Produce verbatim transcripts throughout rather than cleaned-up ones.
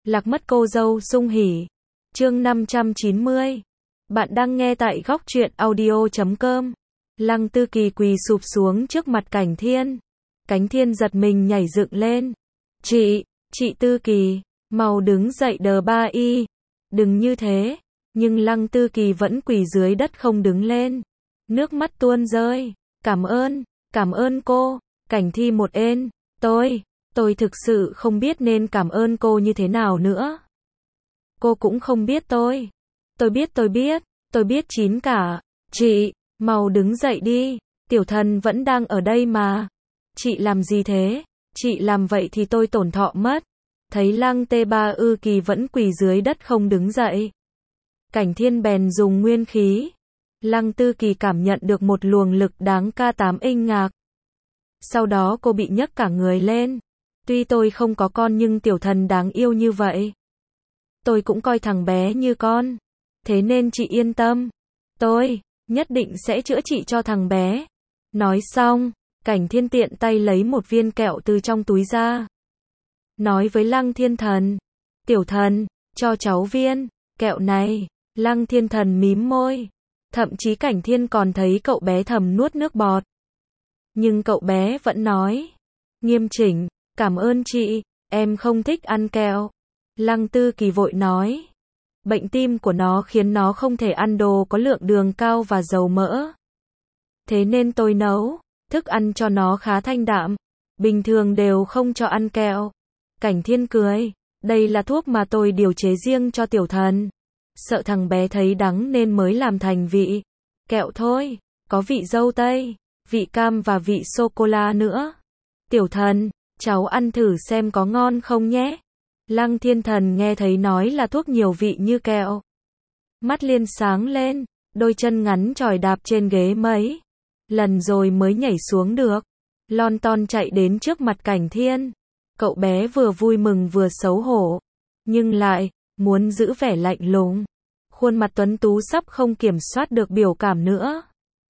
Lạc mất cô dâu sung hỉ. Chương năm trăm chín mươi. Bạn đang nghe tại góc truyện audio chấm com. Lăng Tư Kỳ quỳ sụp xuống trước mặt Cảnh Thiên. Cảnh Thiên giật mình nhảy dựng lên. Chị, chị Tư Kỳ, mau đứng dậy đờ ba y. Đừng như thế. Nhưng Lăng Tư Kỳ vẫn quỳ dưới đất không đứng lên. Nước mắt tuôn rơi. Cảm ơn, cảm ơn cô. Cảnh Thi một ên. Tôi, tôi thực sự không biết nên cảm ơn cô như thế nào nữa. Cô cũng không biết tôi. Tôi biết tôi biết, tôi biết chín cả. Chị, mau đứng dậy đi. Tiểu thần vẫn đang ở đây mà. Chị làm gì thế? Chị làm vậy thì tôi tổn thọ mất. Thấy Lăng Tê Ba Ư Kỳ vẫn quỳ dưới đất không đứng dậy. Cảnh Thiên bèn dùng nguyên khí. Lăng Tư Kỳ cảm nhận được một luồng lực đáng ca tám inh ngạc. Sau đó cô bị nhấc cả người lên. Tuy tôi không có con nhưng tiểu thần đáng yêu như vậy. Tôi cũng coi thằng bé như con. Thế nên chị yên tâm. Tôi nhất định sẽ chữa trị cho thằng bé. Nói xong, Cảnh Thiên tiện tay lấy một viên kẹo từ trong túi ra. Nói với Lăng Thiên Thần. Tiểu thần, cho cháu viên kẹo này. Lăng Thiên Thần mím môi. Thậm chí Cảnh Thiên còn thấy cậu bé thầm nuốt nước bọt. Nhưng cậu bé vẫn nói. Nghiêm chỉnh, cảm ơn chị, em không thích ăn kẹo. Lăng Tư Kỳ vội nói. Bệnh tim của nó khiến nó không thể ăn đồ có lượng đường cao và dầu mỡ. Thế nên tôi nấu thức ăn cho nó khá thanh đạm. Bình thường đều không cho ăn kẹo. Cảnh Thiên cười. Đây là thuốc mà tôi điều chế riêng cho tiểu thần. Sợ thằng bé thấy đắng nên mới làm thành vị kẹo thôi. Có vị dâu tây, vị cam và vị sô-cô-la nữa. Tiểu thần, cháu ăn thử xem có ngon không nhé. Lăng Thiên Thần nghe thấy nói là thuốc nhiều vị như kẹo. Mắt liên sáng lên, đôi chân ngắn chỏi đạp trên ghế mấy lần rồi mới nhảy xuống được. Lon ton chạy đến trước mặt Cảnh Thiên. Cậu bé vừa vui mừng vừa xấu hổ. Nhưng lại muốn giữ vẻ lạnh lùng. Khuôn mặt tuấn tú sắp không kiểm soát được biểu cảm nữa.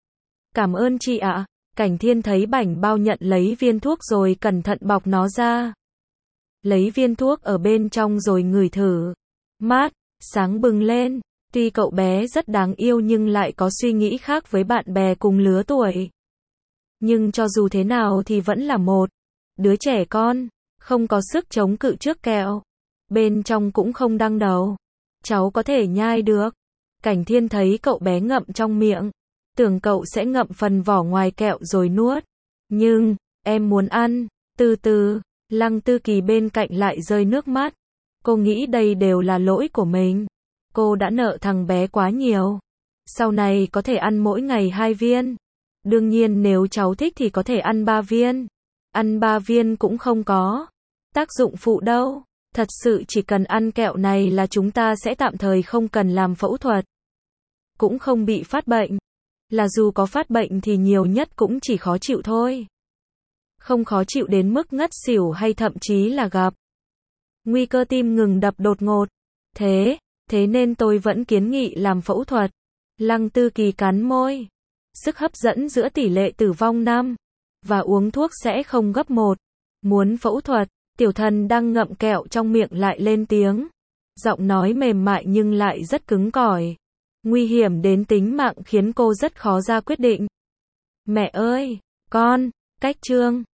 Cảm ơn chị ạ. Cảnh Thiên thấy bảnh bao nhận lấy viên thuốc rồi cẩn thận bọc nó ra. Lấy viên thuốc ở bên trong rồi ngửi thử. Mát, sáng bừng lên. Tuy cậu bé rất đáng yêu nhưng lại có suy nghĩ khác với bạn bè cùng lứa tuổi. Nhưng cho dù thế nào thì vẫn là một đứa trẻ con, không có sức chống cự trước kẹo. Bên trong cũng không đăng đầu. Cháu có thể nhai được. Cảnh Thiên thấy cậu bé ngậm trong miệng. Tưởng cậu sẽ ngậm phần vỏ ngoài kẹo rồi nuốt. Nhưng, em muốn ăn. Từ từ, Lăng Tư Kỳ bên cạnh lại rơi nước mắt. Cô nghĩ đây đều là lỗi của mình. Cô đã nợ thằng bé quá nhiều. Sau này có thể ăn mỗi ngày hai viên. Đương nhiên nếu cháu thích thì có thể ăn ba viên. Ăn ba viên cũng không có tác dụng phụ đâu. Thật sự chỉ cần ăn kẹo này là chúng ta sẽ tạm thời không cần làm phẫu thuật. Cũng không bị phát bệnh. Là dù có phát bệnh thì nhiều nhất cũng chỉ khó chịu thôi. Không khó chịu đến mức ngất xỉu hay thậm chí là gặp nguy cơ tim ngừng đập đột ngột. Thế, thế nên tôi vẫn kiến nghị làm phẫu thuật. Lăng Tư Kỳ cắn môi. Sức hấp dẫn giữa tỷ lệ tử vong năm và uống thuốc sẽ không gấp một. Muốn phẫu thuật, tiểu thần đang ngậm kẹo trong miệng lại lên tiếng. Giọng nói mềm mại nhưng lại rất cứng cỏi. Nguy hiểm đến tính mạng khiến cô rất khó ra quyết định. Mẹ ơi, con, cách chương